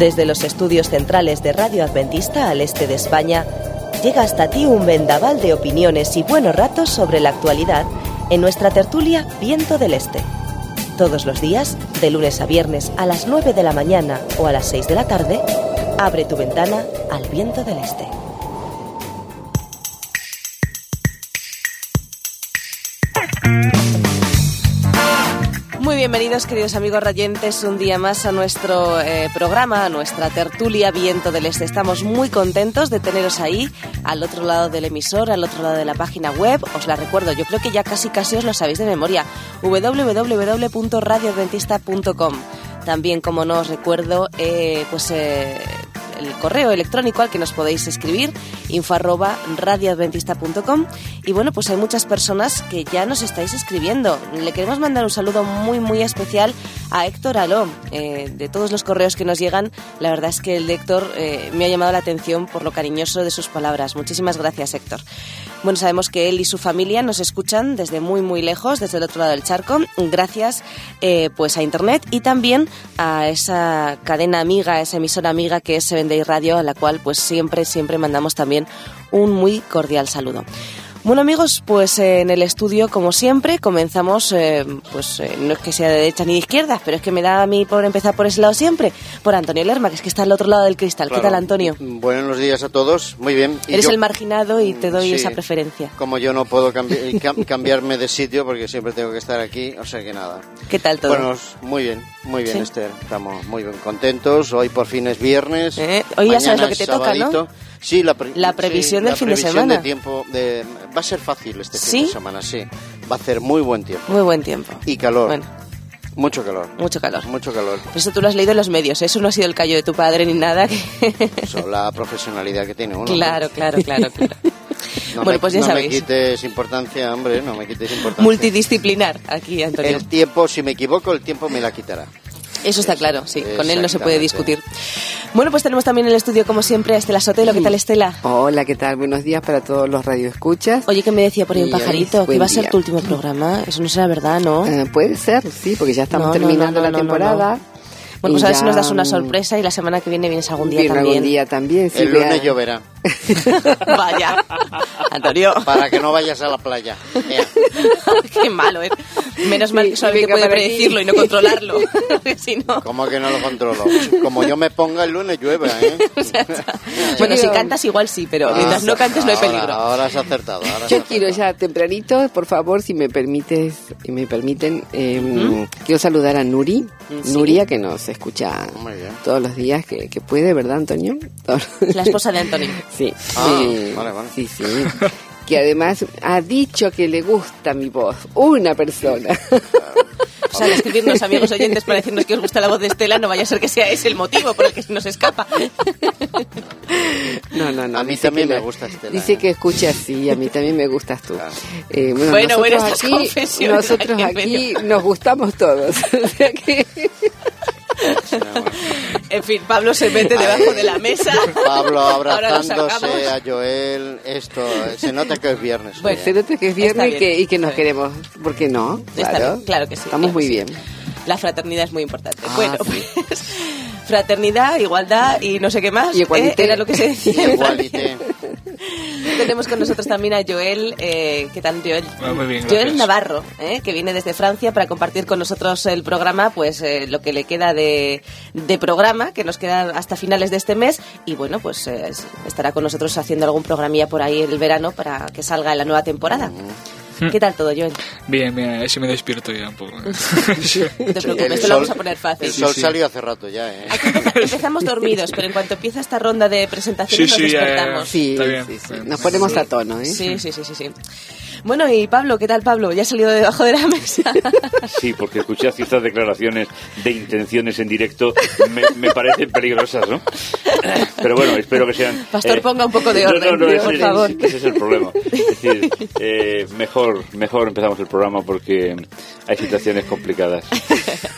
Desde los estudios centrales de Radio Adventista al este de España, llega hasta ti un vendaval de opiniones y buenos ratos sobre la actualidad en nuestra tertulia Viento del Este. Todos los días, de lunes a viernes a las 9 de la mañana o a las 6 de la tarde, abre tu ventana al Viento del Este. Muy bienvenidos, queridos amigos rayentes, un día más a nuestro programa, a nuestra tertulia Viento del Este. Estamos muy contentos de teneros ahí, al otro lado del emisor, al otro lado de la página web. Os la recuerdo, yo creo que ya casi os lo sabéis de memoria, www.radioadventista.com. También, como no os recuerdo, el correo electrónico al que nos podéis escribir, info@radioadventista.com. Y bueno, pues hay muchas personas que ya nos estáis escribiendo. Le queremos mandar un saludo muy muy especial a Héctor Aló. De todos los correos que nos llegan, la verdad es que el de Héctor me ha llamado la atención por lo cariñoso de sus palabras. Muchísimas gracias, Héctor. Bueno, sabemos que él y su familia nos escuchan desde muy muy lejos, desde el otro lado del charco, gracias pues a internet y también a esa cadena amiga, esa emisora amiga que es 7 Day Radio, a la cual pues siempre mandamos también un muy cordial saludo. Bueno, amigos, pues en el estudio, como siempre, comenzamos, no es que sea de derecha ni de izquierda, pero es que me da a mí por empezar por ese lado siempre, por Antonio Lerma, que es que está al otro lado del cristal. Claro. ¿Qué tal, Antonio? Buenos días a todos, muy bien. Eres el marginado y te doy esa preferencia. Como yo no puedo cambiarme de sitio porque siempre tengo que estar aquí, o sea que nada. ¿Qué tal todo? Bueno, muy bien, ¿sí? Esther. Estamos muy bien contentos, hoy por fin es viernes. Hoy ya sabes lo que te sabadito. Toca, ¿no? Sí, la previsión del fin de semana. De tiempo va a ser fácil este fin de semana, sí. Va a hacer muy buen tiempo. Muy buen tiempo. Y calor. Bueno. Mucho calor. Mucho calor. Mucho calor. Eso tú lo has leído en los medios, eso no ha sido el callo de tu padre ni nada. Eso, la profesionalidad que tiene uno. Claro. Pues ya sabéis. No me quites importancia, hombre, no me quites importancia. Multidisciplinar aquí, Antonio. El tiempo, si me equivoco, el tiempo me la quitará. Eso está claro, sí, con él no se puede discutir. Bueno, pues tenemos también en el estudio, como siempre, a Estela Sotelo. ¿Qué tal, Estela? Hola, ¿qué tal? Buenos días para todos los radioescuchas. Oye, que me decía por ahí un pajarito, que iba a ser tu último programa. Eso no será verdad, ¿no? Puede ser, sí, porque ya estamos terminando la temporada. Bueno, pues a ver si nos das una sorpresa y la semana que viene vienes algún día también. Algún día también, sí. El lunes lloverá. Vaya, Antonio. Para que no vayas a la playa. Qué malo, ¿eh? Menos mal que sabe que puede predecirlo y no controlarlo. Si no... ¿Cómo que no lo controlo? Como yo me ponga el lunes llueve, ¿eh? Bueno, si cantas igual sí, pero mientras no cantes no hay peligro. Ahora has acertado. Quiero ya tempranito, por favor, si me permiten, quiero saludar a Nuri. ¿Sí? Nuria, que nos escucha todos los días, que puede, ¿verdad, Antonio? La esposa de Antonio. Sí. Vale. Sí. Que además ha dicho que le gusta mi voz. Una persona. O sea, al escribirnos, amigos oyentes, para decirnos que os gusta la voz de Estela, no vaya a ser que sea ese el motivo por el que se nos escapa. No. A mí también me gusta Estela. Dice que escucha así, a mí también me gustas tú. Bueno, nosotros aquí nos gustamos todos. O sea que... En fin, Pablo se mete debajo de la mesa. Pablo abrazándose a Joel. Esto se nota que es viernes. Bueno, se nota que es viernes y que nos queremos. ¿Por qué no? Claro que sí. Estamos muy bien. La fraternidad es muy importante. Pues fraternidad, igualdad y no sé qué más. Era lo que se decía. Igualité. Tenemos con nosotros también a Joel. ¿Qué tal, Joel? Muy bien, Joel Navarro, que viene desde Francia para compartir con nosotros el programa, pues lo que le queda de programa, que nos queda hasta finales de este mes. Y bueno, pues estará con nosotros haciendo algún programilla por ahí el verano para que salga en la nueva temporada. ¿Qué tal todo, Joel? Bien, así me despierto ya un poco. No te preocupes, te lo vamos a poner fácil. El sol salió hace rato ya, ¿eh? Aquí empezamos dormidos, pero en cuanto empieza esta ronda de presentaciones nos despertamos. Sí. Nos ponemos a tono, ¿eh? Sí. Bueno, y Pablo, ¿qué tal, Pablo? ¿Ya has salido de debajo de la mesa? Sí, porque escuché ciertas declaraciones de intenciones en directo me parecen peligrosas, ¿no? Pero bueno, espero que sean... Pastor, ponga un poco de orden, por favor. Ese es el problema. Es decir, mejor empezamos el programa porque hay situaciones complicadas.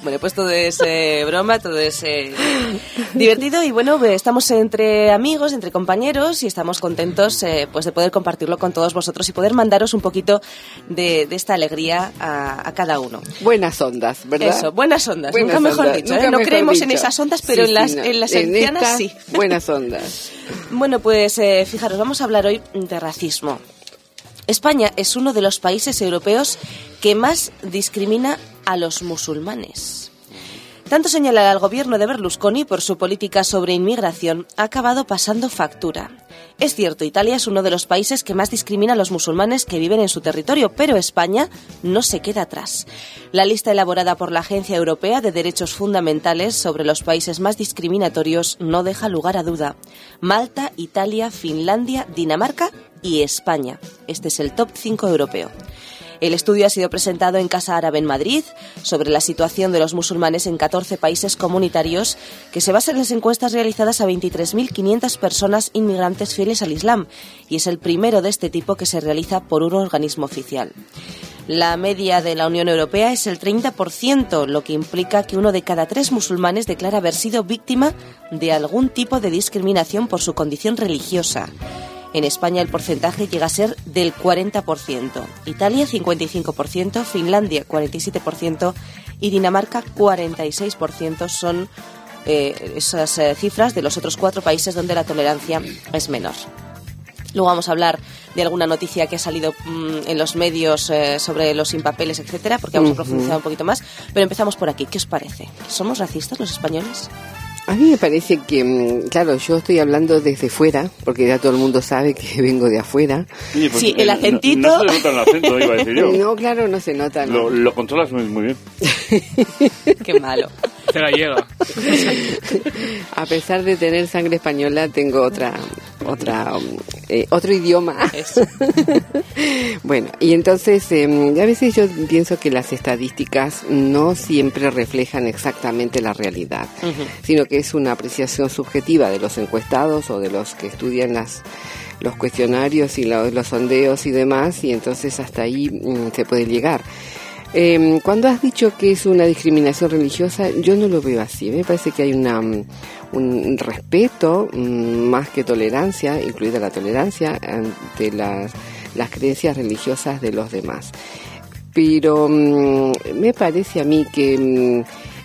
Bueno, pues todo es broma, todo es divertido y bueno, estamos entre amigos, entre compañeros y estamos contentos pues de poder compartirlo con todos vosotros y poder mandaros un poquito de esta alegría a cada uno. Buenas ondas, ¿verdad? Eso, buenas ondas, buenas nunca mejor ondas, dicho. nunca No mejor creemos dicho. en esas ondas, pero Sí, en las hercianas sí. Buenas ondas. Bueno, pues fijaros, vamos a hablar hoy de racismo. España es uno de los países europeos que más discrimina a los musulmanes. Tanto señalar al gobierno de Berlusconi por su política sobre inmigración ha acabado pasando factura. Es cierto, Italia es uno de los países que más discrimina a los musulmanes que viven en su territorio, pero España no se queda atrás. La lista elaborada por la Agencia Europea de Derechos Fundamentales sobre los países más discriminatorios no deja lugar a duda. Malta, Italia, Finlandia, Dinamarca y España. Este es el top 5 europeo. El estudio ha sido presentado en Casa Árabe en Madrid sobre la situación de los musulmanes en 14 países comunitarios que se basa en las encuestas realizadas a 23.500 personas inmigrantes fieles al Islam y es el primero de este tipo que se realiza por un organismo oficial. La media de la Unión Europea es el 30%, lo que implica que 1 de cada 3 musulmanes declara haber sido víctima de algún tipo de discriminación por su condición religiosa. En España el porcentaje llega a ser del 40%, Italia 55%, Finlandia 47% y Dinamarca 46% son esas cifras de los otros 4 países donde la tolerancia es menor. Luego vamos a hablar de alguna noticia que ha salido en los medios sobre los sin papeles, etcétera, porque vamos a profundizar un poquito más, pero empezamos por aquí. ¿Qué os parece? ¿Somos racistas los españoles? A mí me parece que, claro, yo estoy hablando desde fuera, porque ya todo el mundo sabe que vengo de afuera. Sí, pues, sí, el acentito... No se nota el acento, iba a decir yo. No, claro, no se nota. No. Lo controlas muy bien. Qué malo. Se la llega. A pesar de tener sangre española, tengo otro idioma. Bueno, y entonces a veces yo pienso que las estadísticas no siempre reflejan exactamente la realidad, sino que es una apreciación subjetiva de los encuestados o de los que estudian los cuestionarios y los sondeos y demás, y entonces hasta ahí se puede llegar. Cuando has dicho que es una discriminación religiosa, yo no lo veo así. Me parece que hay un respeto más que tolerancia, incluida la tolerancia ante las creencias religiosas de los demás. Pero me parece a mí que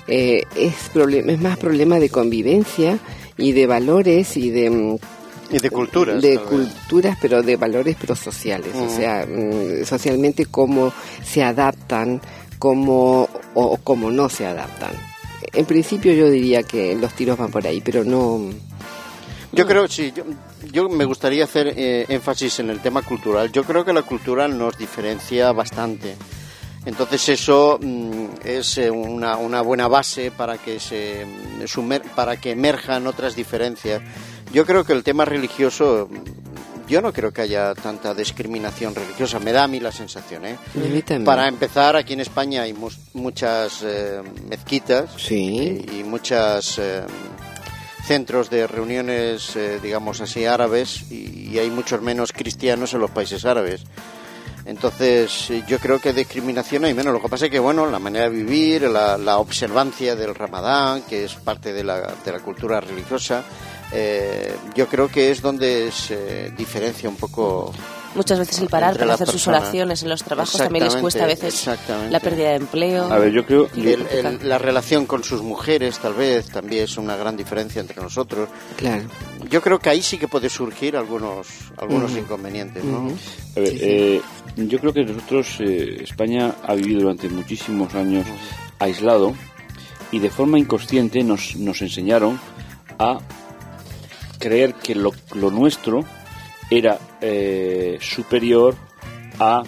es más problema de convivencia y de valores y de culturas. De culturas, pero de valores prosociales. O sea, socialmente cómo se adaptan, cómo no se adaptan. En principio yo diría que los tiros van por ahí, pero no... Yo creo, sí, yo me gustaría hacer énfasis en el tema cultural. Yo creo que la cultura nos diferencia bastante. Entonces eso es una buena base para que para que emerjan otras diferencias. Yo creo que el tema religioso, yo no creo que haya tanta discriminación religiosa, me da a mí la sensación, ¿eh? Para empezar, aquí en España hay muchas mezquitas, sí, y muchos centros de reuniones, digamos así, árabes, y hay muchos menos cristianos en los países árabes. Entonces yo creo que discriminación hay menos. Lo que pasa es que, bueno, la manera de vivir, la observancia del Ramadán, que es parte de la cultura religiosa, yo creo que es donde se diferencia un poco. Muchas veces el parar para hacer sus oraciones en los trabajos también les cuesta a veces la pérdida de empleo. A ver, yo creo la relación con sus mujeres tal vez también es una gran diferencia entre nosotros. Claro. Yo creo que ahí sí que puede surgir algunos inconvenientes, ¿no? A ver, yo creo que nosotros, España ha vivido durante muchísimos años aislado y de forma inconsciente nos enseñaron a creer que lo nuestro era superior a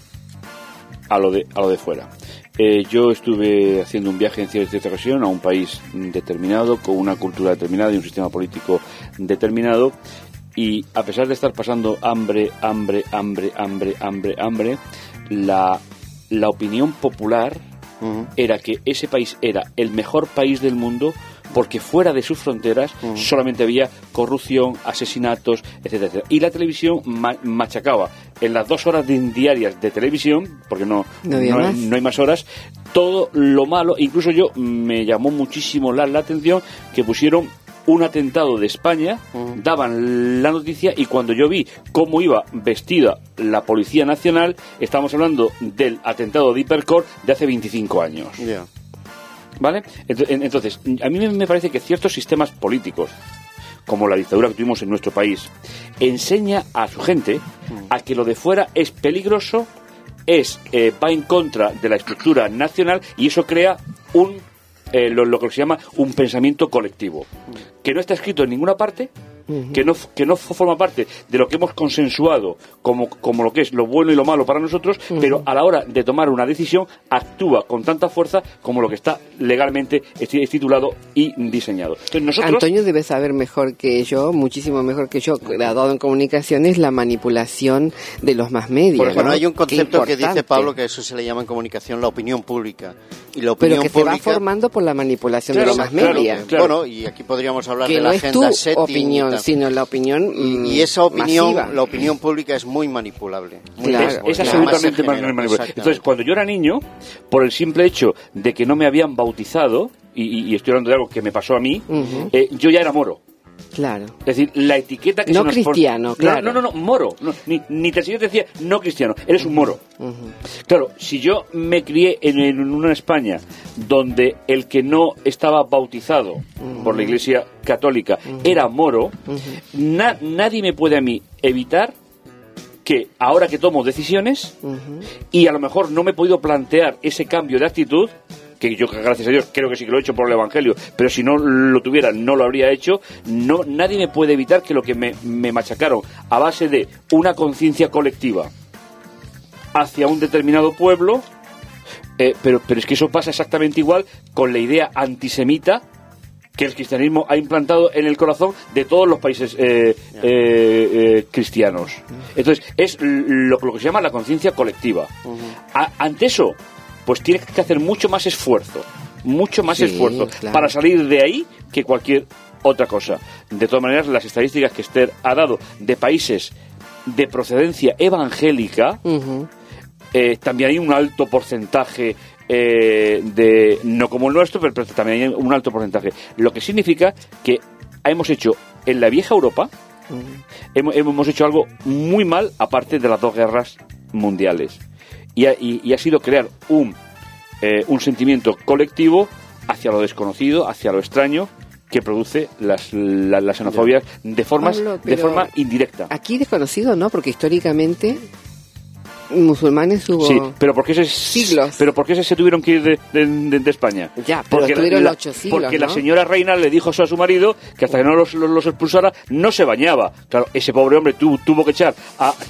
lo de fuera. Yo estuve haciendo un viaje en cierta ocasión a un país determinado, con una cultura determinada y un sistema político determinado, y a pesar de estar pasando hambre, la opinión popular era que ese país era el mejor país del mundo porque fuera de sus fronteras solamente había corrupción, asesinatos, etcétera, etcétera. Y la televisión machacaba en las 2 horas diarias de televisión, porque no hay más horas, todo lo malo. Incluso yo me llamó muchísimo la atención que pusieron un atentado de España, daban la noticia, y cuando yo vi cómo iba vestida la Policía Nacional, estamos hablando del atentado de Hipercor de hace 25 años. Yeah. ¿Vale? Entonces, a mí me parece que ciertos sistemas políticos, como la dictadura que tuvimos en nuestro país, enseña a su gente a que lo de fuera es peligroso, va en contra de la estructura nacional, y eso crea lo que se llama un pensamiento colectivo, que no está escrito en ninguna parte, que no forma parte de lo que hemos consensuado como lo que es lo bueno y lo malo para nosotros, pero a la hora de tomar una decisión actúa con tanta fuerza como lo que está legalmente estipulado y diseñado. Entonces nosotros... Antonio debe saber mejor que yo, muchísimo mejor que yo, graduado en comunicaciones, la manipulación de los más medios. Bueno, ¿no? hay un concepto que dice Pablo, que eso se le llama en comunicación la opinión pública. Y la opinión pero que pública, se va formando por la manipulación de los más medios. Claro. Bueno, y aquí podríamos hablar que de la agenda no es tu setting opinión, sino la opinión y esa opinión, masiva. la opinión pública es muy manipulable. Claro, es absolutamente manipulable. Entonces, cuando yo era niño, por el simple hecho de que no me habían bautizado, y estoy hablando de algo que me pasó a mí, yo ya era moro. Claro. Es decir, la etiqueta que no se nos cristiano, claro. No, moro. No, ni tan siquiera te decía no cristiano, eres un moro. Claro, si yo me crié en una España donde el que no estaba bautizado por la Iglesia Católica era moro, nadie me puede a mí evitar que ahora que tomo decisiones y a lo mejor no me he podido plantear ese cambio de actitud, que yo, gracias a Dios, creo que sí que lo he hecho por el Evangelio, pero si no lo tuviera, no lo habría hecho. Nadie me puede evitar que lo que me machacaron a base de una conciencia colectiva hacia un determinado pueblo, pero es que eso pasa exactamente igual con la idea antisemita que el cristianismo ha implantado en el corazón de todos los países cristianos. Entonces, es lo que se llama la conciencia colectiva. Ante eso, pues tienes que hacer mucho más esfuerzo claro, para salir de ahí que cualquier otra cosa. De todas maneras, las estadísticas que Esther ha dado de países de procedencia evangélica, también hay un alto porcentaje no como el nuestro, pero también hay un alto porcentaje. Lo que significa que hemos hecho en la vieja Europa, hemos hecho algo muy mal, aparte de las 2 guerras mundiales. Y ha sido crear un sentimiento colectivo hacia lo desconocido, hacia lo extraño, que produce las xenofobias de forma indirecta. Aquí desconocido, ¿no? Porque históricamente musulmanes hubo pero ¿por qué siglos. Pero ¿por qué se tuvieron que ir de España? Ya, pero porque estuvieron 8 siglos, porque ¿no? la señora reina le dijo eso a su marido, que hasta que no los expulsara no se bañaba. Claro, ese pobre hombre lo tuvo que echar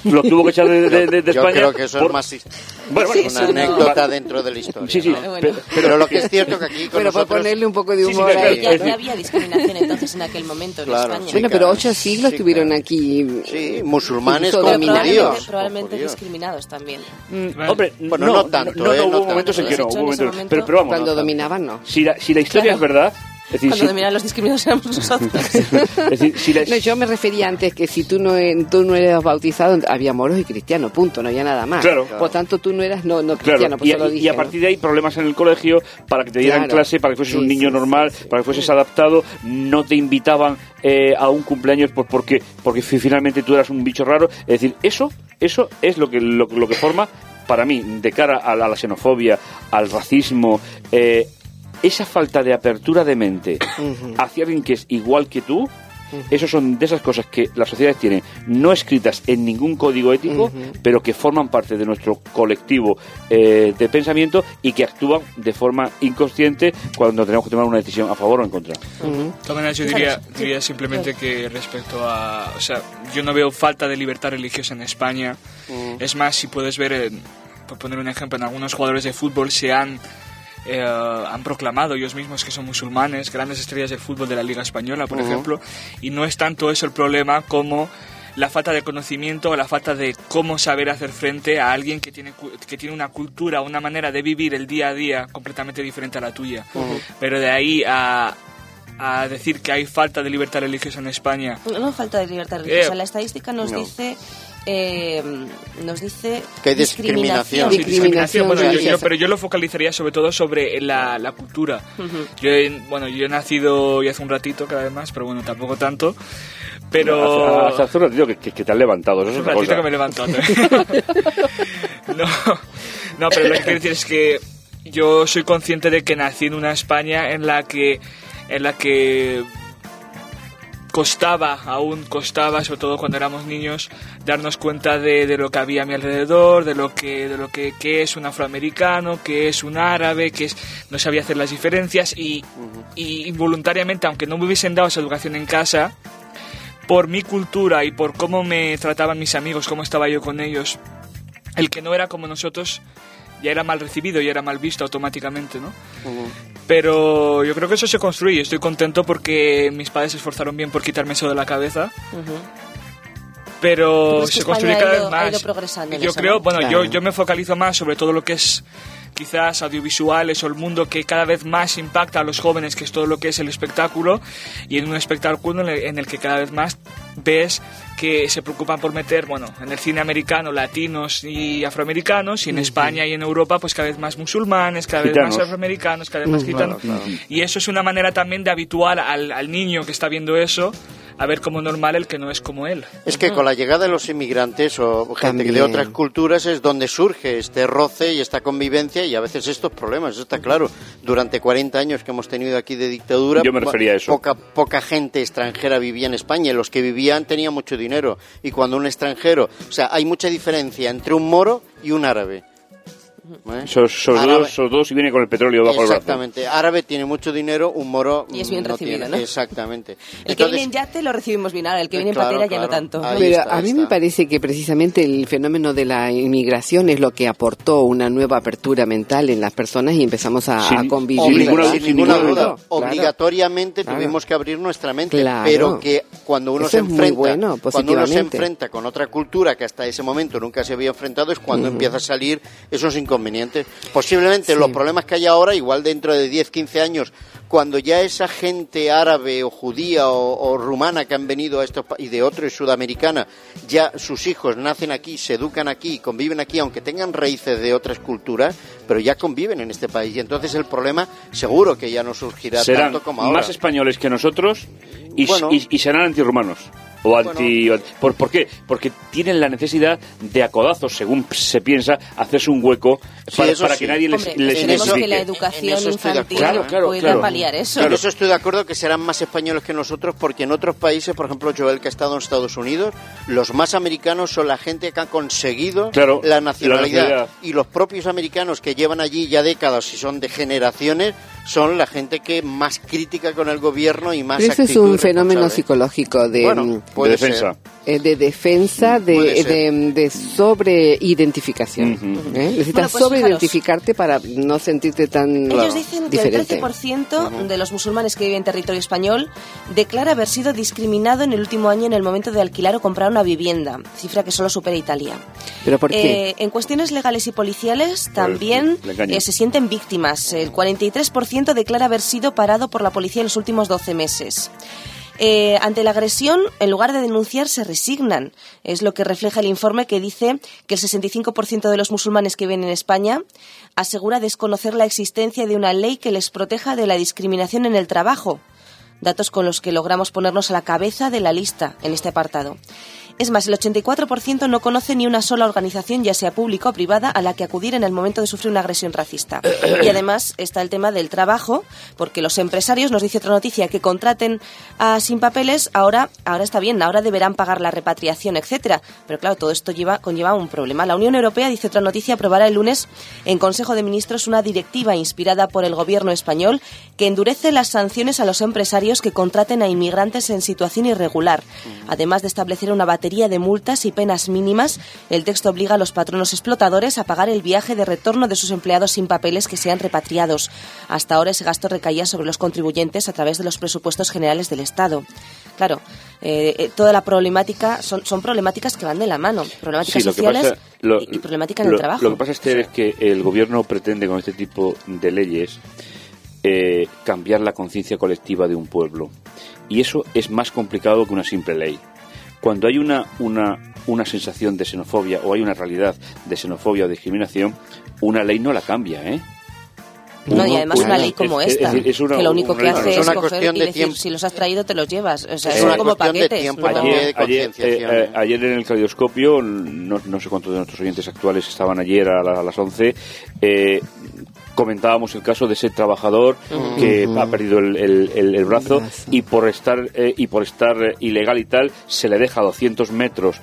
de España. Yo creo que eso es más una anécdota dentro de la historia. Sí, ¿no? Pero lo que es cierto que aquí con pero nosotros... para ponerle un poco de humor a ella. Ya había discriminación entonces en aquel momento en España. Bueno, pero 8 siglos tuvieron aquí... Sí, musulmanes como judíos. Probablemente discriminados también. Hombre, no tanto. No hubo momentos en que no. Pero vamos. Cuando dominaban, no. Si la historia es verdad... Es decir, cuando dominaban los discriminados éramos nosotros. Es decir, no, yo me refería antes que si tú no eras bautizado, había moros y cristianos, punto, no había nada más. Claro. Por tanto, tú no eras no cristiano, claro. Lo dije, y a partir de ahí problemas en el colegio para que te dieran clase, para que fueses un niño normal, para que fueses adaptado. No te invitaban a un cumpleaños porque finalmente tú eras un bicho raro. Es decir, eso es lo que forma, para mí, de cara a la xenofobia, al racismo, esa falta de apertura de mente hacia alguien que es igual que tú. Esos son de esas cosas que las sociedades tienen no escritas en ningún código ético, pero que forman parte de nuestro colectivo de pensamiento y que actúan de forma inconsciente cuando tenemos que tomar una decisión a favor o en contra. De todas maneras, yo diría simplemente que respecto a... O sea, yo no veo falta de libertad religiosa en España. Es más, si puedes ver, por poner un ejemplo, en algunos jugadores de fútbol han proclamado ellos mismos que son musulmanes, grandes estrellas del fútbol de la Liga Española, por ejemplo, y no es tanto eso el problema como la falta de conocimiento o la falta de cómo saber hacer frente a alguien que tiene una cultura, una manera de vivir el día a día completamente diferente a la tuya. Pero de ahí a a decir que hay falta de libertad religiosa en España. No falta de libertad religiosa. La estadística nos dice que hay discriminación. Bueno, pero yo lo focalizaría sobre todo sobre la cultura. Yo he nacido y hace un ratito cada vez más, pero bueno, tampoco tanto. Pero hace un ratito que te has levantado. Hace un ratito que me he levantado. No, pero lo que quiero decir es que yo soy consciente de que nací en una España en la que costaba, sobre todo cuando éramos niños, darnos cuenta de lo que había a mi alrededor, de lo que es un afroamericano, que es un árabe, no sabía hacer las diferencias y involuntariamente, aunque no me hubiesen dado esa educación en casa, por mi cultura y por cómo me trataban mis amigos, cómo estaba yo con ellos, el que no era como nosotros ya era mal recibido, ya era mal visto automáticamente, ¿no? Pero yo creo que eso se construye. Estoy contento porque mis padres se esforzaron bien por quitarme eso de la cabeza. Pero se construye cada vez más. Ha ido progresando en yo eso, creo, ¿no? bueno, Claro. yo me focalizo más sobre todo lo que es quizás audiovisuales o el mundo que cada vez más impacta a los jóvenes, que es todo lo que es el espectáculo, y en un espectáculo en el que cada vez más ves que se preocupan por meter, en el cine americano, latinos y afroamericanos, y en España y en Europa, pues cada vez más musulmanes, cada vez más afroamericanos, cada vez más gitanos. Claro. Y eso es una manera también de habituar al niño que está viendo eso a ver como normal el que no es como él. Es que con la llegada de los inmigrantes o gente También. de otras culturas es donde surge este roce y esta convivencia y a veces estos problemas, eso está claro. Durante 40 años que hemos tenido aquí de dictadura, Yo me refería a eso. poca gente extranjera vivía en España y los que vivían tenían mucho dinero. Y cuando un extranjero, o sea, hay mucha diferencia entre un moro y un árabe. Sobre todo si viene con el petróleo bajo el brazo. Exactamente. Árabe tiene mucho dinero, un moro Y es bien no recibido, tiene. ¿no? Exactamente. El que viene en yate lo recibimos bien, ahora el que viene en Claro, patera ya claro. no tanto. Ahí Pero está, a mí está. me parece que precisamente el fenómeno de la inmigración es lo que aportó una nueva apertura mental en las personas y empezamos a convivir. sin ninguna- ¿verdad? Sin ninguna Sin duda. Claro. Obligatoriamente Claro. tuvimos que abrir nuestra mente, Claro. pero que cuando uno Eso se es muy enfrenta, bueno, cuando uno se positivamente. enfrenta con otra cultura que hasta ese momento nunca se había enfrentado, es cuando empieza a salir esos inconvenientes. Posiblemente Sí. los problemas que hay ahora, igual dentro de 10, 15 años, cuando ya esa gente árabe o judía o rumana que han venido a estos y de otros, sudamericana, ya sus hijos nacen aquí, se educan aquí, conviven aquí, aunque tengan raíces de otras culturas, pero ya conviven en este país. Y entonces el problema seguro que ya no surgirá Serán tanto como ahora. más españoles que nosotros y, Bueno. y serán antirrumanos. ¿Por qué? Porque tienen la necesidad de a codazos, según se piensa, hacerse un hueco para eso sí. que nadie les Hombre, esperemos identifique. que la en educación eso estoy de infantil acuerdo. pueda paliar eso. En eso estoy de acuerdo que serán más españoles que nosotros, porque en otros países, por ejemplo, Joel, que ha estado en Estados Unidos, los más americanos son la gente que ha conseguido la nacionalidad. Y los propios americanos que llevan allí ya décadas y son de generaciones, son la gente que más crítica con el gobierno y más Pero ese es actitud un fenómeno responsable. psicológico Bueno, puede de defensa. de defensa, Puede ser. de sobreidentificación. Necesitas Bueno, pues sobreidentificarte para no sentirte tan Ellos dicen que diferente. el 13% de los musulmanes que viven en territorio español declara haber sido discriminado en el último año en el momento de alquilar o comprar una vivienda, cifra que solo supera Italia. ¿Pero por qué? En cuestiones legales y policiales también el engaño. se sienten víctimas. El 43% declara haber sido parado por la policía en los últimos 12 meses. Ante la agresión, en lugar de denunciar, se resignan. Es lo que refleja el informe, que dice que el 65% de los musulmanes que viven en España asegura desconocer la existencia de una ley que les proteja de la discriminación en el trabajo. Datos con los que logramos ponernos a la cabeza de la lista en este apartado. Es más, el 84% no conoce ni una sola organización, ya sea pública o privada, a la que acudir en el momento de sufrir una agresión racista. Y además está el tema del trabajo, porque los empresarios, nos dice otra noticia, que contraten a sin papeles, ahora está bien, ahora deberán pagar la repatriación, etcétera. Pero claro, todo esto conlleva un problema. La Unión Europea, dice otra noticia, aprobará el lunes en Consejo de Ministros una directiva inspirada por el gobierno español que endurece las sanciones a los empresarios que contraten a inmigrantes en situación irregular. Además de establecer una batería de multas y penas mínimas, el texto obliga a los patronos explotadores a pagar el viaje de retorno de sus empleados sin papeles que sean repatriados. Hasta ahora ese gasto recaía sobre los contribuyentes a través de los presupuestos generales del Estado. Claro, toda la problemática son problemáticas que van de la mano, problemáticas sociales y problemática en el trabajo. Lo que pasa es que el gobierno pretende con este tipo de leyes cambiar la conciencia colectiva de un pueblo. Y eso es más complicado que una simple ley. Cuando hay una sensación de xenofobia o hay una realidad de xenofobia o discriminación, una ley no la cambia, ¿eh? No, y además una ley como esta, que lo único que hace es coger y decir, tiempo. si los has traído te los llevas. O sea, es son como paquetes. De tiempo, ayer en el Caleidoscopio, no sé cuántos de nuestros oyentes actuales estaban ayer a las 11, comentábamos el caso de ese trabajador que ha perdido el brazo y por estar ilegal y tal se le deja a 200 metros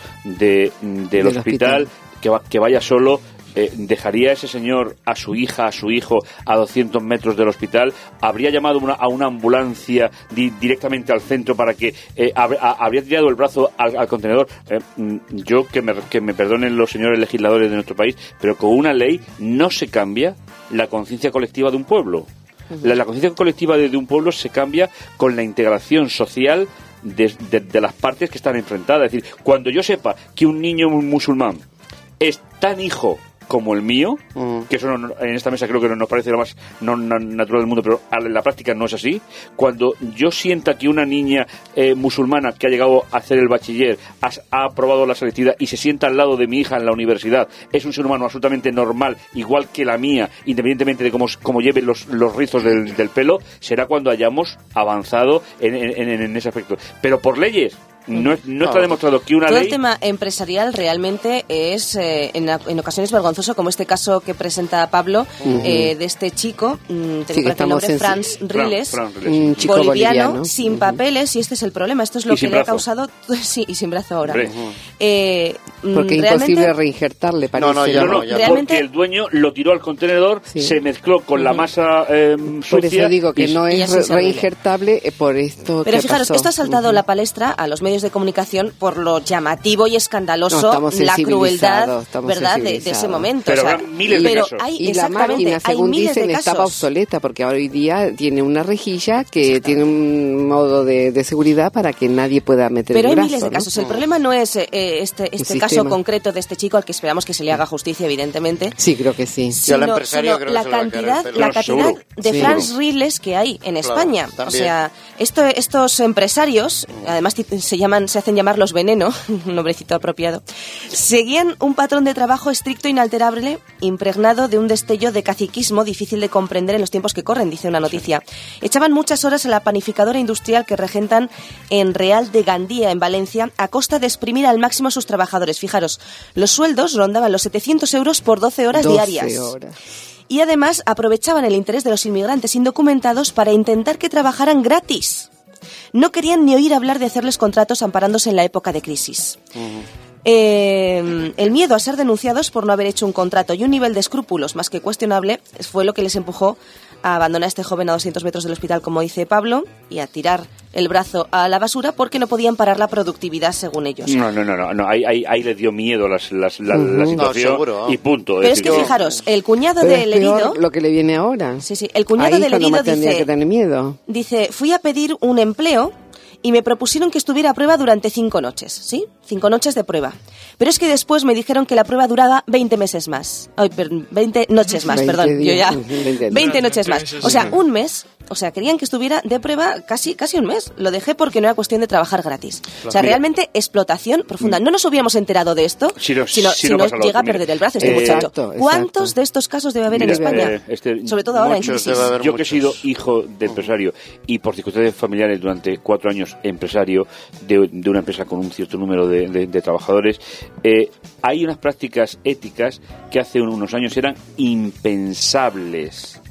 del hospital. Que vaya solo. ¿Dejaría ese señor a su hija, a su hijo a 200 metros del hospital? ¿Habría llamado a una ambulancia directamente al centro para que habría tirado el brazo al contenedor? Yo que me perdonen los señores legisladores de nuestro país, pero con una ley no se cambia la conciencia colectiva de un pueblo. La conciencia colectiva de un pueblo se cambia con la integración social de las partes que están enfrentadas. Es decir, cuando yo sepa que un niño musulmán es tan hijo como el mío, que eso en esta mesa creo que nos parece lo más no natural del mundo, pero en la práctica no es así. Cuando yo sienta que una niña musulmana que ha llegado a hacer el bachiller ha aprobado la selectividad y se sienta al lado de mi hija en la universidad, es un ser humano absolutamente normal, igual que la mía, independientemente de cómo lleve los rizos del pelo, será cuando hayamos avanzado en ese aspecto. Pero por leyes no está demostrado que una todo ley... el tema empresarial realmente es en ocasiones vergonzoso, como este caso que presenta Pablo, de este chico, tengo el nombre, Franz Riles, un chico boliviano sin papeles, y este es el problema. Esto es lo que le ha causado... Sí, y sin brazo ahora. Porque es imposible reinjertarle, parece. No, porque el dueño lo tiró al contenedor, se mezcló con la masa sucia. Por eso digo que no es reinjertable por esto. Pero fijaros, esto ha saltado la palestra a los medios de comunicación por lo llamativo y escandaloso, la crueldad, ¿verdad?, de ese momento. Pero miles de casos. Y la máquina, según dicen, estaba obsoleta, porque hoy día tiene una rejilla que tiene un modo de seguridad para que nadie pueda meter el brazo. Pero hay miles de casos. El problema no es este caso concreto de este chico, al que esperamos que se le haga justicia, evidentemente. Sí, creo que sí. Sino la cantidad de Franz Riles que hay en España. También. O sea, estos empresarios, además se hacen llamar los Veneno, un nombrecito apropiado, seguían un patrón de trabajo estricto e inalterable, impregnado de un destello de caciquismo difícil de comprender en los tiempos que corren, dice una noticia. Echaban muchas horas a la panificadora industrial que regentan en Real de Gandía, en Valencia, a costa de exprimir al máximo a sus trabajadores. Fijaros, los sueldos rondaban los 700 euros por 12 horas diarias. Y además aprovechaban el interés de los inmigrantes indocumentados para intentar que trabajaran gratis. No querían ni oír hablar de hacerles contratos amparándose en la época de crisis. El miedo a ser denunciados por no haber hecho un contrato y un nivel de escrúpulos más que cuestionable fue lo que les empujó a abandonar a este joven a 200 metros del hospital, como dice Pablo, y a tirar el brazo a la basura porque no podían parar la productividad, según ellos. No, ahí les dio miedo la situación y punto. Pero es que fijaros, el cuñado del herido... lo que le viene ahora. Sí, el cuñado del herido que tener miedo. Dice, fui a pedir un empleo y me propusieron que estuviera a prueba durante 5 noches, ¿sí? 5 noches de prueba. Pero es que después me dijeron que la prueba duraba 20 meses más. 20 noches más, 20 noches más. O sea, un mes. O sea, querían que estuviera de prueba casi un mes. Lo dejé porque no era cuestión de trabajar gratis. O sea, realmente explotación profunda. No nos hubiéramos enterado de esto si no llega a perder el brazo este muchacho. ¿Cuántos de estos casos debe haber en España? Sobre todo ahora en crisis. Yo que he sido hijo de empresario y por circunstancias familiares durante 4 años empresario de una empresa con un cierto número de trabajadores, hay unas prácticas éticas que hace unos años eran impensables.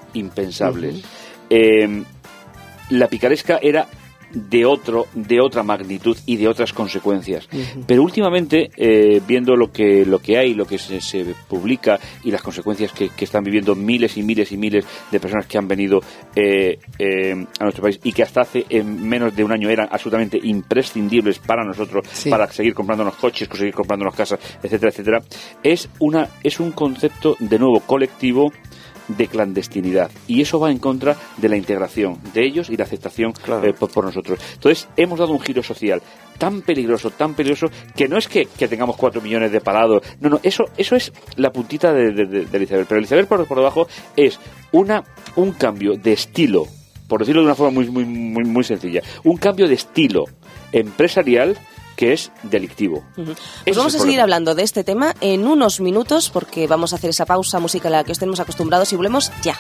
La picaresca era de otra magnitud y de otras consecuencias. Pero últimamente, viendo lo que hay, lo que se publica y las consecuencias que están viviendo miles y miles y miles de personas que han venido a nuestro país y que hasta hace menos de un año eran absolutamente imprescindibles para nosotros, para seguir comprándonos coches, seguir comprándonos casas, etcétera, etcétera, es un concepto de nuevo colectivo de clandestinidad, y eso va en contra de la integración de ellos y la aceptación por nosotros. Entonces hemos dado un giro social tan peligroso, que no es que tengamos 4 millones de parados, no, eso es la puntita del iceberg, pero el iceberg por debajo es un cambio de estilo, por decirlo de una forma muy sencilla, un cambio de estilo empresarial que es delictivo. Pues vamos a seguir hablando de este tema en unos minutos, porque vamos a hacer esa pausa musical a la que estemos acostumbrados y volvemos ya.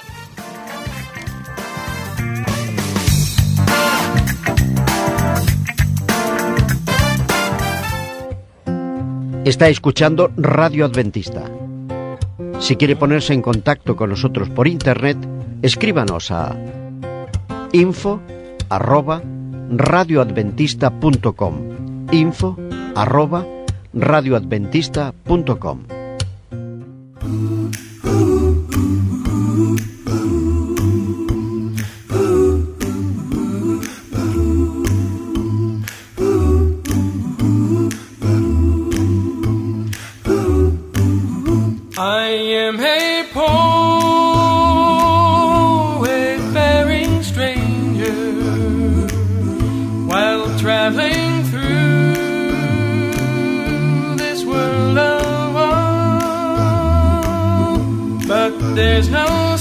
Está escuchando Radio Adventista. Si quiere ponerse en contacto con nosotros por internet, escríbanos a info@radioadventista.com, info@radioadventista.com. I am a poor, wayfaring stranger, while traveling through this world of woe. But there's no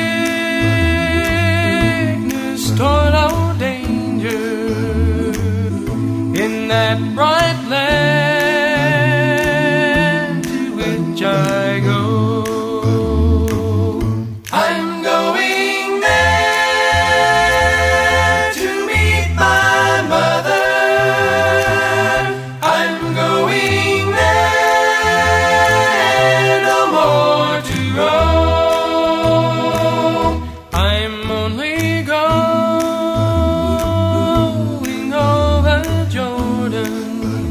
sickness, toil, or danger in that bright land to which I go. I'm going there to meet my mother. I'm going there, no more to roam. I'm only going over Jordan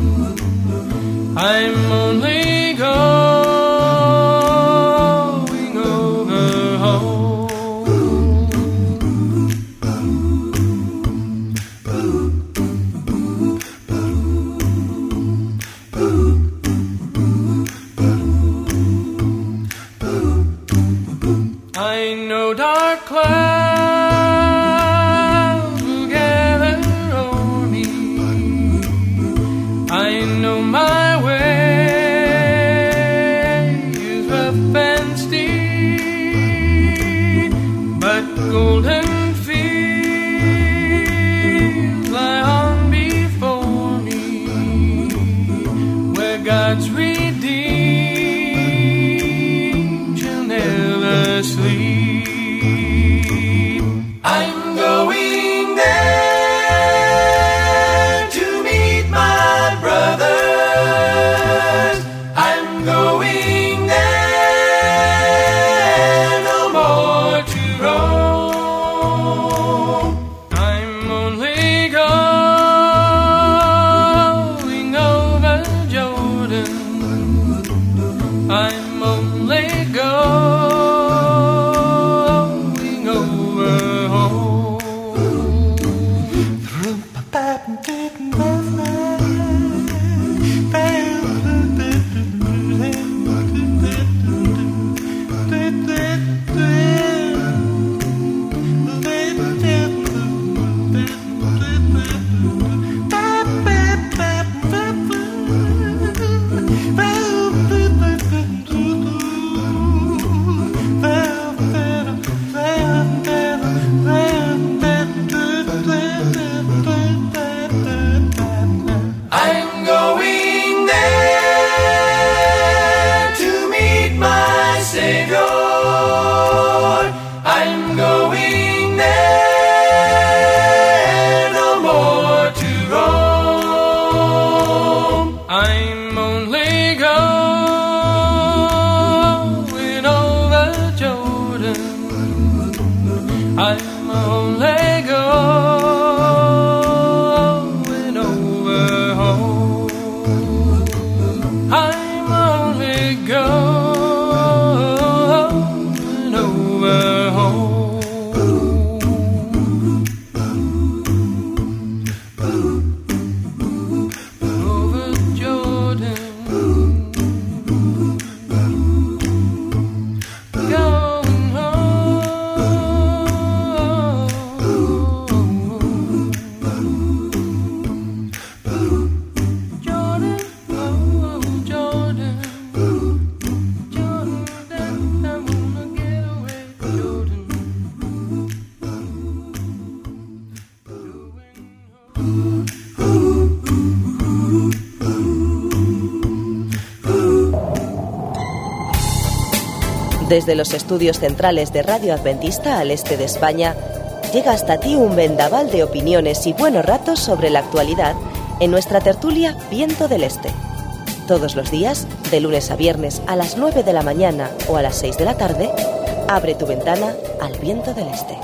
Desde los estudios centrales de Radio Adventista al este de España, llega hasta ti un vendaval de opiniones y buenos ratos sobre la actualidad en nuestra tertulia Viento del Este. Todos los días, de lunes a viernes a las 9 de la mañana o a las 6 de la tarde, abre tu ventana al Viento del Este.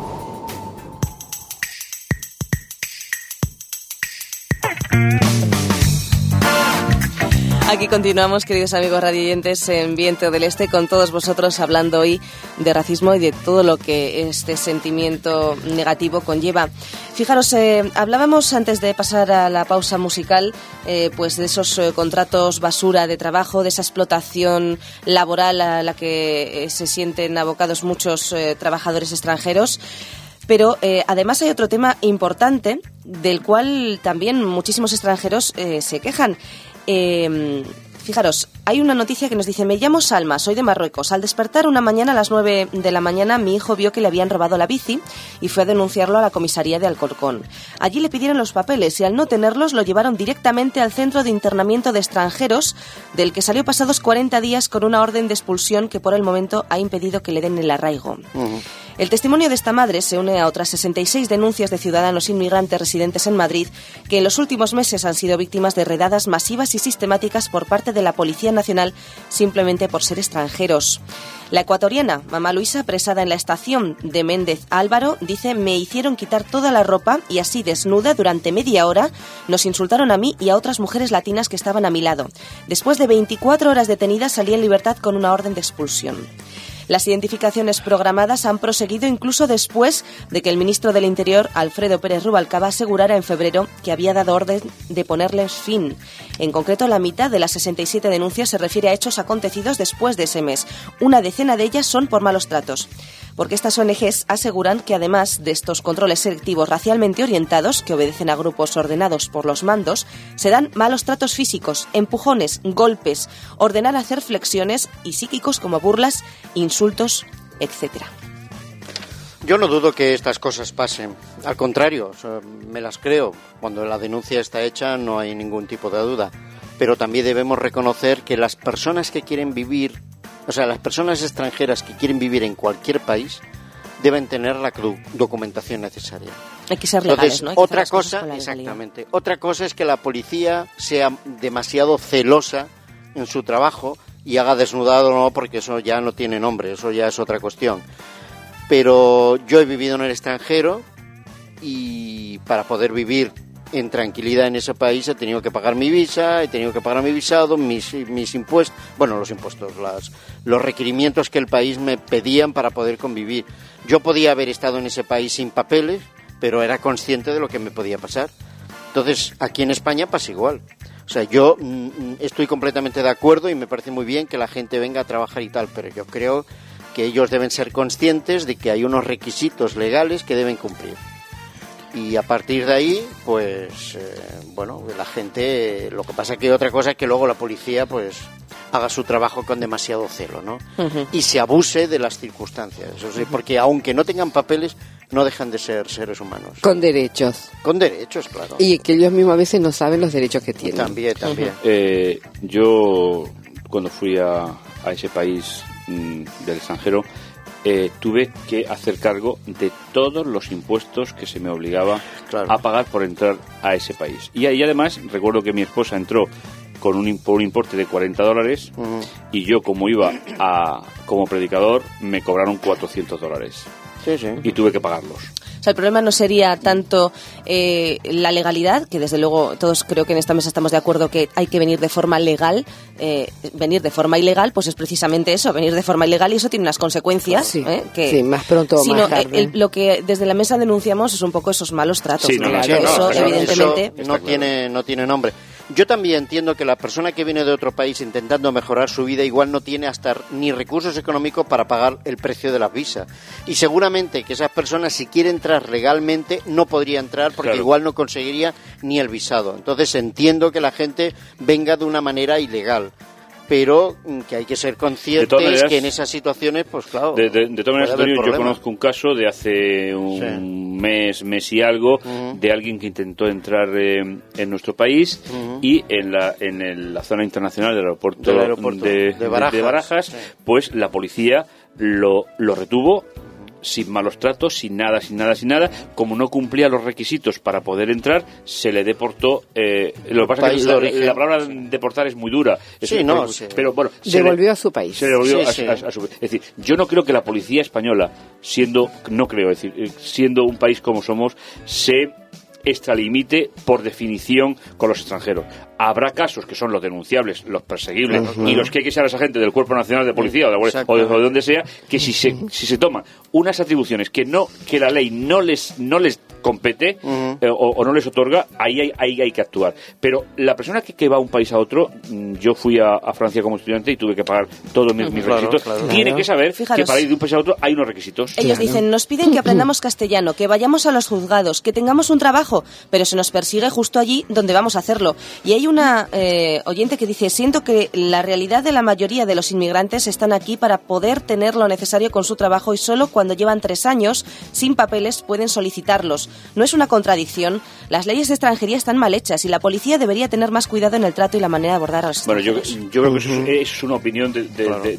Aquí continuamos, queridos amigos radioyentes, en Viento del Este, con todos vosotros hablando hoy de racismo y de todo lo que este sentimiento negativo conlleva. Fijaros, hablábamos antes de pasar a la pausa musical, pues de esos contratos basura de trabajo, de esa explotación laboral a la que se sienten abocados muchos trabajadores extranjeros. Pero además hay otro tema importante del cual también muchísimos extranjeros se quejan. Fijaros, hay una noticia que nos dice: me llamo Salma, soy de Marruecos. Al despertar una mañana a las 9 de la mañana, mi hijo vio que le habían robado la bici y fue a denunciarlo a la comisaría de Alcorcón. Allí le pidieron los papeles y al no tenerlos lo llevaron directamente al centro de internamiento de extranjeros, del que salió pasados 40 días con una orden de expulsión que por el momento ha impedido que le den el arraigo. El testimonio de esta madre se une a otras 66 denuncias de ciudadanos inmigrantes residentes en Madrid que en los últimos meses han sido víctimas de redadas masivas y sistemáticas por parte de la Policía Nacional simplemente por ser extranjeros. La ecuatoriana Mamá Luisa, apresada en la estación de Méndez Álvaro, dice: me hicieron quitar toda la ropa y así desnuda durante media hora nos insultaron a mí y a otras mujeres latinas que estaban a mi lado. Después de 24 horas detenidas salí en libertad con una orden de expulsión. Las identificaciones programadas han proseguido incluso después de que el ministro del Interior, Alfredo Pérez Rubalcaba, asegurara en febrero que había dado orden de ponerles fin. En concreto, la mitad de las 67 denuncias se refiere a hechos acontecidos después de ese mes. Una decena de ellas son por malos tratos. Porque estas ONGs aseguran que además de estos controles selectivos racialmente orientados, que obedecen a grupos ordenados por los mandos, se dan malos tratos físicos, empujones, golpes, ordenar hacer flexiones y psíquicos como burlas, insultos, etc. Yo no dudo que estas cosas pasen. Al contrario, me las creo. Cuando la denuncia está hecha no hay ningún tipo de duda. Pero también debemos reconocer que las personas que quieren vivir, o sea, las personas extranjeras que quieren vivir en cualquier país deben tener la documentación necesaria. Hay que ser legales, entonces, ¿no? Hay que otra hacer las cosas cosa, con la exactamente. Otra cosa es que la policía sea demasiado celosa en su trabajo y haga desnudado, no, porque eso ya no tiene nombre, eso ya es otra cuestión. Pero yo he vivido en el extranjero y para poder vivir en tranquilidad en ese país he tenido que pagar mi visa, he tenido que pagar mi visado, mis impuestos, bueno, los impuestos, los requerimientos que el país me pedían para poder convivir. Yo podía haber estado en ese país sin papeles, pero era consciente de lo que me podía pasar. Entonces, aquí en España pasa igual. O sea, yo estoy completamente de acuerdo y me parece muy bien que la gente venga a trabajar y tal, pero yo creo que ellos deben ser conscientes de que hay unos requisitos legales que deben cumplir. Y a partir de ahí, pues, bueno, la gente, lo que pasa que otra cosa es que luego la policía, pues, haga su trabajo con demasiado celo, ¿no? Uh-huh. Y se abuse de las circunstancias, o sea, porque aunque no tengan papeles, no dejan de ser seres humanos. Con derechos. Con derechos, claro. Y que ellos mismos a veces no saben los derechos que tienen. También. Yo, cuando fui a ese país del extranjero, tuve que hacer cargo de todos los impuestos que se me obligaba a pagar por entrar a ese país. Y ahí además recuerdo que mi esposa entró con un importe de $40 y yo, como iba como predicador, me cobraron $400. Sí. Y tuve que pagarlos. O sea, el problema no sería tanto la legalidad, que desde luego todos creo que en esta mesa estamos de acuerdo que hay que venir de forma legal. Venir de forma ilegal, pues es precisamente eso, venir de forma ilegal, y eso tiene unas consecuencias. Sí, más pronto o más tarde. Lo que desde la mesa denunciamos es un poco esos malos tratos. Sí, eso evidentemente eso no tiene nombre. Yo también entiendo que la persona que viene de otro país intentando mejorar su vida igual no tiene hasta ni recursos económicos para pagar el precio de la visa. Y seguramente que esas personas, si quiere entrar legalmente, no podría entrar porque igual no conseguiría ni el visado. Entonces entiendo que la gente venga de una manera ilegal, pero que hay que ser conscientes que en esas situaciones, pues claro. De todas maneras, Antonio, yo conozco un caso de hace un mes y algo, de alguien que intentó entrar en nuestro país y en la zona internacional del aeropuerto de Barajas, pues la policía lo retuvo sin malos tratos, sin nada. Como no cumplía los requisitos para poder entrar, se le deportó. Lo que pasa es que la palabra deportar es muy dura. Pero bueno, devolvió a su país. Se devolvió a su país. Es decir, yo no creo que la policía española, siendo un país como somos, se extralimite por definición con los extranjeros. Habrá casos que son los denunciables, los perseguibles y los que hay que ser agentes del Cuerpo Nacional de Policía o de donde sea, que si se toman unas atribuciones que la ley no les compete o no les otorga, ahí hay que actuar. Pero la persona que va a un país a otro, yo fui a Francia como estudiante y tuve que pagar todos mis requisitos, tiene que saber que para ir de un país a otro hay unos requisitos. Ellos dicen, nos piden que aprendamos castellano, que vayamos a los juzgados, que tengamos un trabajo, pero se nos persigue justo allí donde vamos a hacerlo. Y hay una oyente que dice, siento que la realidad de la mayoría de los inmigrantes están aquí para poder tener lo necesario con su trabajo y solo cuando llevan 3 años sin papeles pueden solicitarlos. No es una contradicción. Las leyes de extranjería están mal hechas y la policía debería tener más cuidado en el trato y la manera de abordar a los extranjeros. Bueno, yo creo que eso es una opinión de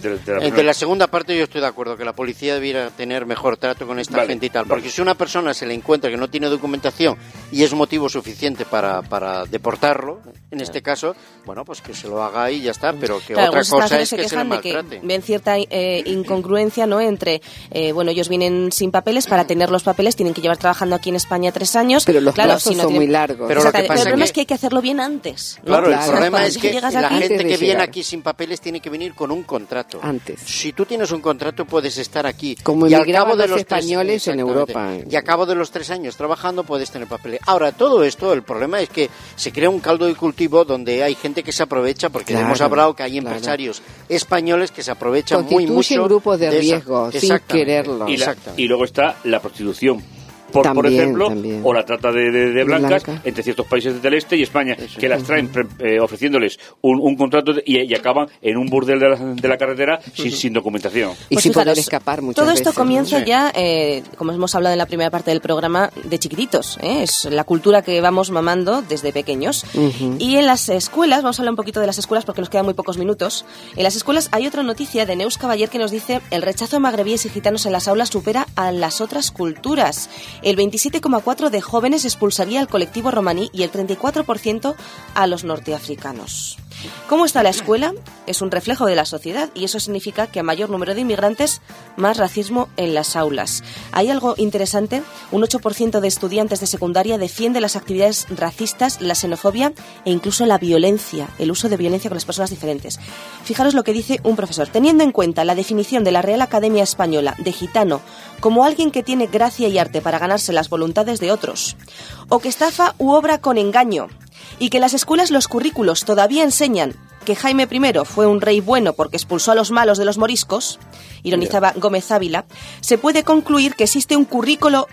la segunda parte yo estoy de acuerdo, que la policía debiera tener mejor trato con esta gente y tal. Porque si una persona se le encuentra que no tiene documentación y es motivo suficiente para deportarlo, en este caso, bueno, pues que se lo haga y ya está, pero que otra cosa es que se le maltrate. Ven cierta incongruencia, ¿no?, entre, ellos vienen sin papeles, para tener los papeles tienen que llevar trabajando aquí en España 3 años. Pero los plazos son muy largos. Pero el problema es que hay que hacerlo bien antes, ¿no? Claro, el problema es que la gente que viene aquí sin papeles tiene que venir con un contrato. Antes. Si tú tienes un contrato, puedes estar aquí. Como emigraban los españoles en Europa. Y a cabo de los 3 años trabajando puedes tener papeles. Ahora, todo esto, el problema es que se crea un caldo de cultivo donde hay gente que se aprovecha, porque hemos hablado que hay empresarios españoles que se aprovechan muy mucho. Constituyen grupos de riesgo sin quererlo. Y luego está la prostitución. Por ejemplo, o la trata de blancas entre ciertos países del este y España, que las traen ofreciéndoles un contrato y acaban en un burdel de la carretera sin documentación. Y sin poder escapar muchas veces. Todo esto comienza ya, como hemos hablado en la primera parte del programa, de chiquititos. Es la cultura que vamos mamando desde pequeños. Y en las escuelas, vamos a hablar un poquito de las escuelas porque nos quedan muy pocos minutos. En las escuelas hay otra noticia de Neus Cavaller que nos dice: el rechazo a magrebíes y gitanos en las aulas supera a las otras culturas. El 27,4% de jóvenes expulsaría al colectivo romaní y el 34% a los norteafricanos. ¿Cómo está la escuela? Es un reflejo de la sociedad y eso significa que a mayor número de inmigrantes, más racismo en las aulas. Hay algo interesante, un 8% de estudiantes de secundaria defiende las actividades racistas, la xenofobia e incluso la violencia, el uso de violencia con las personas diferentes. Fijaros lo que dice un profesor. Teniendo en cuenta la definición de la Real Academia Española de gitano como alguien que tiene gracia y arte para ganarse las voluntades de otros, o que estafa u obra con engaño, y que en las escuelas los currículos todavía enseñan que Jaime I fue un rey bueno porque expulsó a los malos de los moriscos, ironizaba Gómez Ávila, se puede concluir que existe un currículo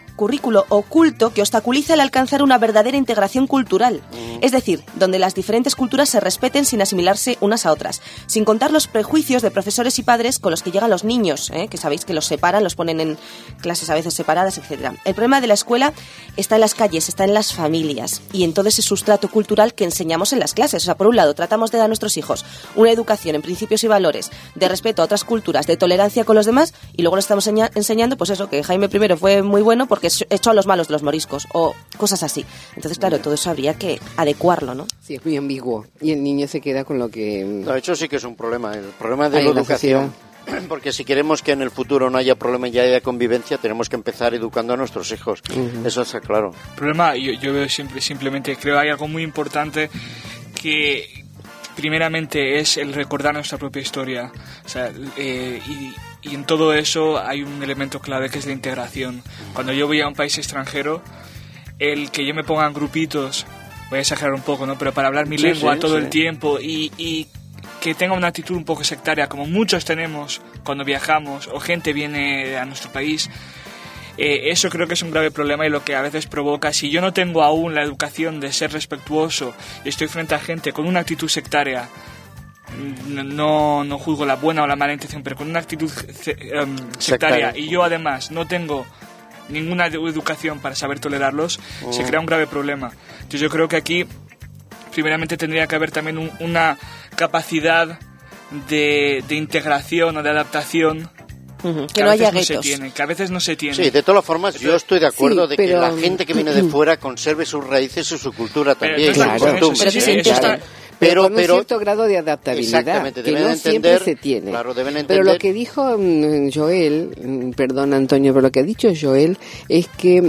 oculto que obstaculiza el alcanzar una verdadera integración cultural. Es decir, donde las diferentes culturas se respeten sin asimilarse unas a otras, sin contar los prejuicios de profesores y padres con los que llegan los niños, que sabéis que los separan, los ponen en clases a veces separadas, etc. El problema de la escuela está en las calles, está en las familias y en todo ese sustrato cultural que enseñamos en las clases. O sea, por un lado, tratamos de dar a nuestros hijos una educación en principios y valores, de respeto a otras culturas, de tolerancia con los demás, y luego le estamos enseñando, pues eso, que Jaime I fue muy bueno porque echó a los malos de los moriscos, o cosas así. Entonces, claro, todo eso habría que adecuarlo, ¿no? Sí, es muy ambiguo, y el niño se queda con lo que... No, eso sí que es un problema, el problema de la educación. Porque si queremos que en el futuro no haya problema y haya convivencia, tenemos que empezar educando a nuestros hijos. Eso está claro. El problema, yo veo simplemente, creo que hay algo muy importante que... Primeramente es el recordar nuestra propia historia, o sea, y en todo eso hay un elemento clave que es la integración. Cuando yo voy a un país extranjero, el que yo me ponga en grupitos, voy a exagerar un poco, ¿no?, pero para hablar mi lengua todo el tiempo y que tenga una actitud un poco sectaria, como muchos tenemos cuando viajamos o gente viene a nuestro país, eso creo que es un grave problema y lo que a veces provoca, si yo no tengo aún la educación de ser respetuoso y estoy frente a gente con una actitud sectaria, no juzgo la buena o la mala intención, pero con una actitud sectaria, y yo además no tengo ninguna educación para saber tolerarlos, se crea un grave problema. Entonces yo creo que aquí, primeramente, tendría que haber también una capacidad de integración o de adaptación que no haya guetos. Que a veces no se tiene. Sí, de todas formas, yo estoy de acuerdo Sí, de pero- que la gente que viene de fuera conserve sus raíces y su cultura también. Pero, su costumbre. pero que se integren. Pero con un cierto grado de adaptabilidad, Exactamente, que deben no siempre entender, se tiene. claro, deben Pero entender. lo que dijo Joel, perdón Antonio, pero lo que ha dicho Joel es que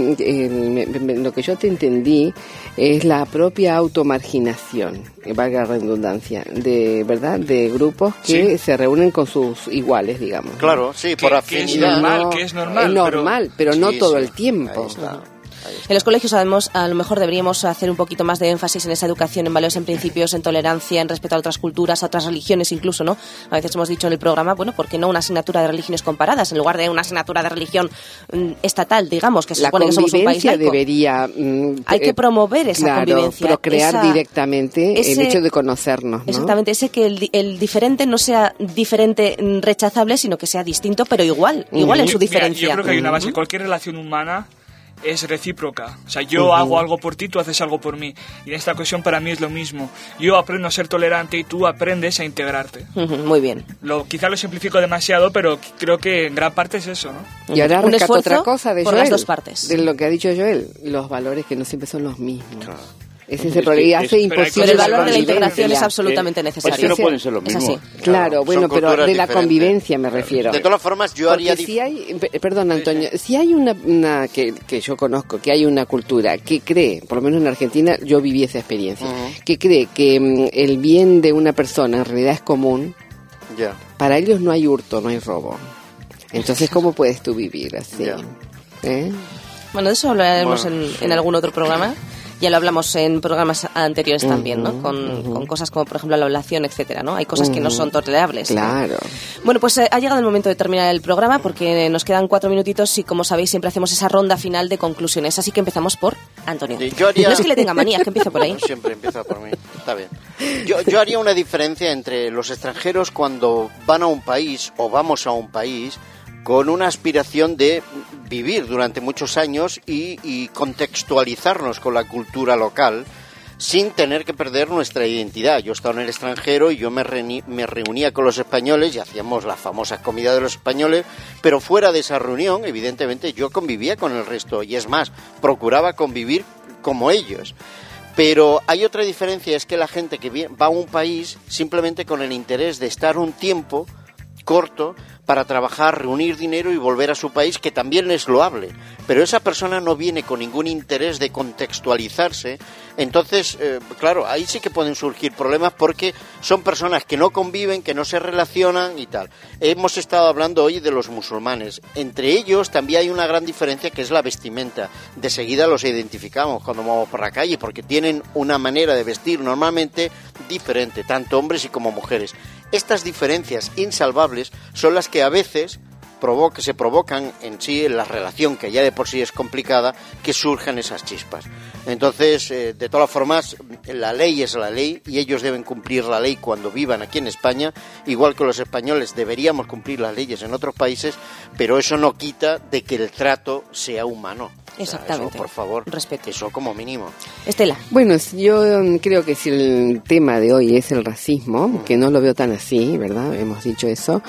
lo que yo te entendí es la propia automarginación, valga la redundancia, de verdad, de grupos que se reúnen con sus iguales, digamos. Claro, sí, por que afinidad. es normal, Es normal, pero no Sí, todo sí, el tiempo. ahí está. En los colegios, además, a lo mejor deberíamos hacer un poquito más de énfasis en esa educación, en valores, en principios, en tolerancia, en respeto a otras culturas, a otras religiones incluso, ¿no? A veces hemos dicho en el programa, bueno, ¿por qué no una asignatura de religiones comparadas en lugar de una asignatura de religión estatal, digamos, que se La supone que somos un país convivencia laico? debería... Hay que promover esa claro, convivencia. procrear esa- directamente el ese- hecho de conocernos, ¿no? Exactamente, ese que el diferente no sea diferente rechazable, sino que sea distinto, pero igual en su Mira, diferencia. yo creo que hay una base. Cualquier relación humana es recíproca. O sea, yo hago algo por ti, tú haces algo por mí. Y en esta ocasión para mí es lo mismo. Yo aprendo a ser tolerante y tú aprendes a integrarte. Muy bien. Quizá lo simplifico demasiado, pero creo que en gran parte es eso, ¿no? Y ahora Un rescato esfuerzo otra cosa de por Joel, las dos partes. de lo que ha dicho Joel, los valores que no siempre son los mismos. Ese es Es el problema y que hace es- pero hay imposible Pero el cosas valor de la diferentes. integración es convivencia. absolutamente Pues necesario. que no pueden ser lo Es mismo. así. Claro, Son bueno, pero culturas de la diferentes. convivencia me refiero. De todas formas, yo haría... Porque si hay, perdón Antonio, si hay una que yo conozco, que hay una cultura que cree, por lo menos en Argentina yo viví esa experiencia, que cree que el bien de una persona en realidad es común, Ya. para ellos no hay hurto, no hay robo. Entonces, ¿cómo puedes tú vivir así? Ya. ¿Eh? Bueno, de eso hablaremos Bueno, en algún otro programa. Ya lo hablamos en programas anteriores también, ¿no? Con cosas como, por ejemplo, la ablación, etcétera, ¿no? Hay cosas que no son tolerables. ¿no? Claro. Bueno, pues ha llegado el momento de terminar el programa porque nos quedan 4 minutitos y, como sabéis, siempre hacemos esa ronda final de conclusiones. Así que empezamos por Antonio. Sí, yo haría- No es que le tenga manía, es que empiece por ahí. No, siempre empieza por mí. Está bien. Yo haría una diferencia entre los extranjeros cuando van a un país o vamos a un país con una aspiración de vivir durante muchos años y contextualizarnos con la cultura local sin tener que perder nuestra identidad. Yo estaba en el extranjero y yo me reunía con los españoles y hacíamos la famosa comida de los españoles, pero fuera de esa reunión, evidentemente, yo convivía con el resto y es más, procuraba convivir como ellos. Pero hay otra diferencia, es que la gente que va a un país simplemente con el interés de estar un tiempo corto para trabajar, reunir dinero y volver a su país, que también es loable, pero esa persona no viene con ningún interés de contextualizarse. Entonces, claro, ahí sí que pueden surgir problemas porque son personas que no conviven, que no se relacionan y tal. Hemos estado hablando hoy de los musulmanes. Entre ellos también hay una gran diferencia, que es la vestimenta. De seguida los identificamos cuando vamos por la calle porque tienen una manera de vestir normalmente diferente, tanto hombres y como mujeres. Estas diferencias insalvables son las que a veces se provocan en sí, en la relación, que ya de por sí es complicada, que surjan esas chispas. Entonces, de todas formas, la ley es la ley y ellos deben cumplir la ley cuando vivan aquí en España, igual que los españoles deberíamos cumplir las leyes en otros países, pero eso no quita de que el trato sea humano. O sea, Exactamente. eso, por favor, Respeto. eso como mínimo. Estela. Bueno, yo creo que si el tema de hoy es el racismo, que no lo veo tan así, ¿verdad? Hemos dicho eso.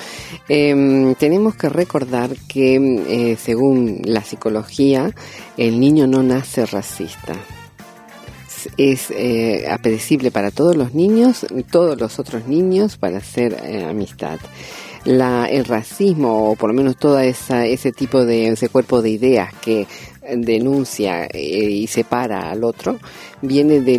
Tenemos que recordar que, según la psicología, el niño no nace racista. Es apetecible para todos los niños, todos los otros niños, para hacer amistad. El racismo, o por lo menos toda ese tipo de ese cuerpo de ideas que denuncia y separa al otro, viene de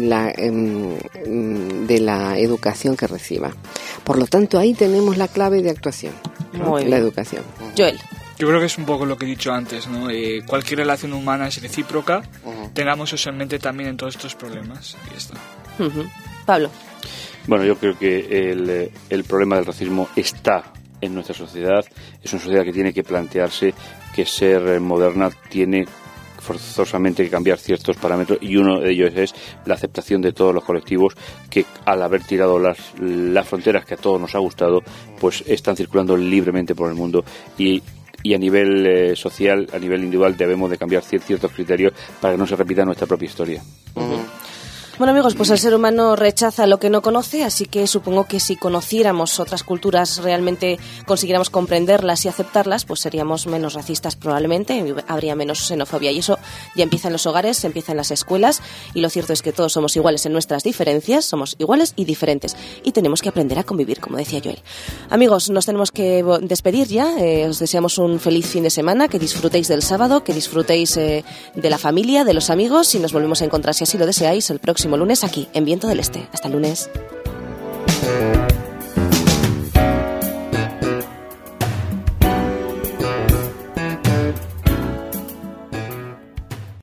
la educación que reciba. Por lo tanto, ahí tenemos la clave de actuación, ¿no? Muy La bien. educación. Joel. Yo creo que es un poco lo que he dicho antes, ¿no? Cualquier relación humana es recíproca, tengamos eso en mente también en todos estos problemas. Y ya está. Ujú. Pablo. Bueno, yo creo que el problema del racismo está en nuestra sociedad. Es una sociedad que tiene que plantearse que ser moderna tiene forzosamente que cambiar ciertos parámetros, y uno de ellos es la aceptación de todos los colectivos que, al haber tirado las fronteras que a todos nos ha gustado, pues están circulando libremente por el mundo, y y a nivel social, a nivel individual, debemos de cambiar ciertos criterios para que no se repita nuestra propia historia. Bueno, amigos, pues el ser humano rechaza lo que no conoce, así que supongo que si conociéramos otras culturas, realmente consiguiéramos comprenderlas y aceptarlas, pues seríamos menos racistas probablemente, y habría menos xenofobia. Y eso ya empieza en los hogares, empieza en las escuelas, y lo cierto es que todos somos iguales en nuestras diferencias, somos iguales y diferentes, y tenemos que aprender a convivir, como decía Joel. Amigos, nos tenemos que despedir ya, os deseamos un feliz fin de semana, que disfrutéis del sábado, que disfrutéis de la familia, de los amigos, y nos volvemos a encontrar, si así lo deseáis, el próximo lunes aquí, en Viento del Este. Hasta el lunes.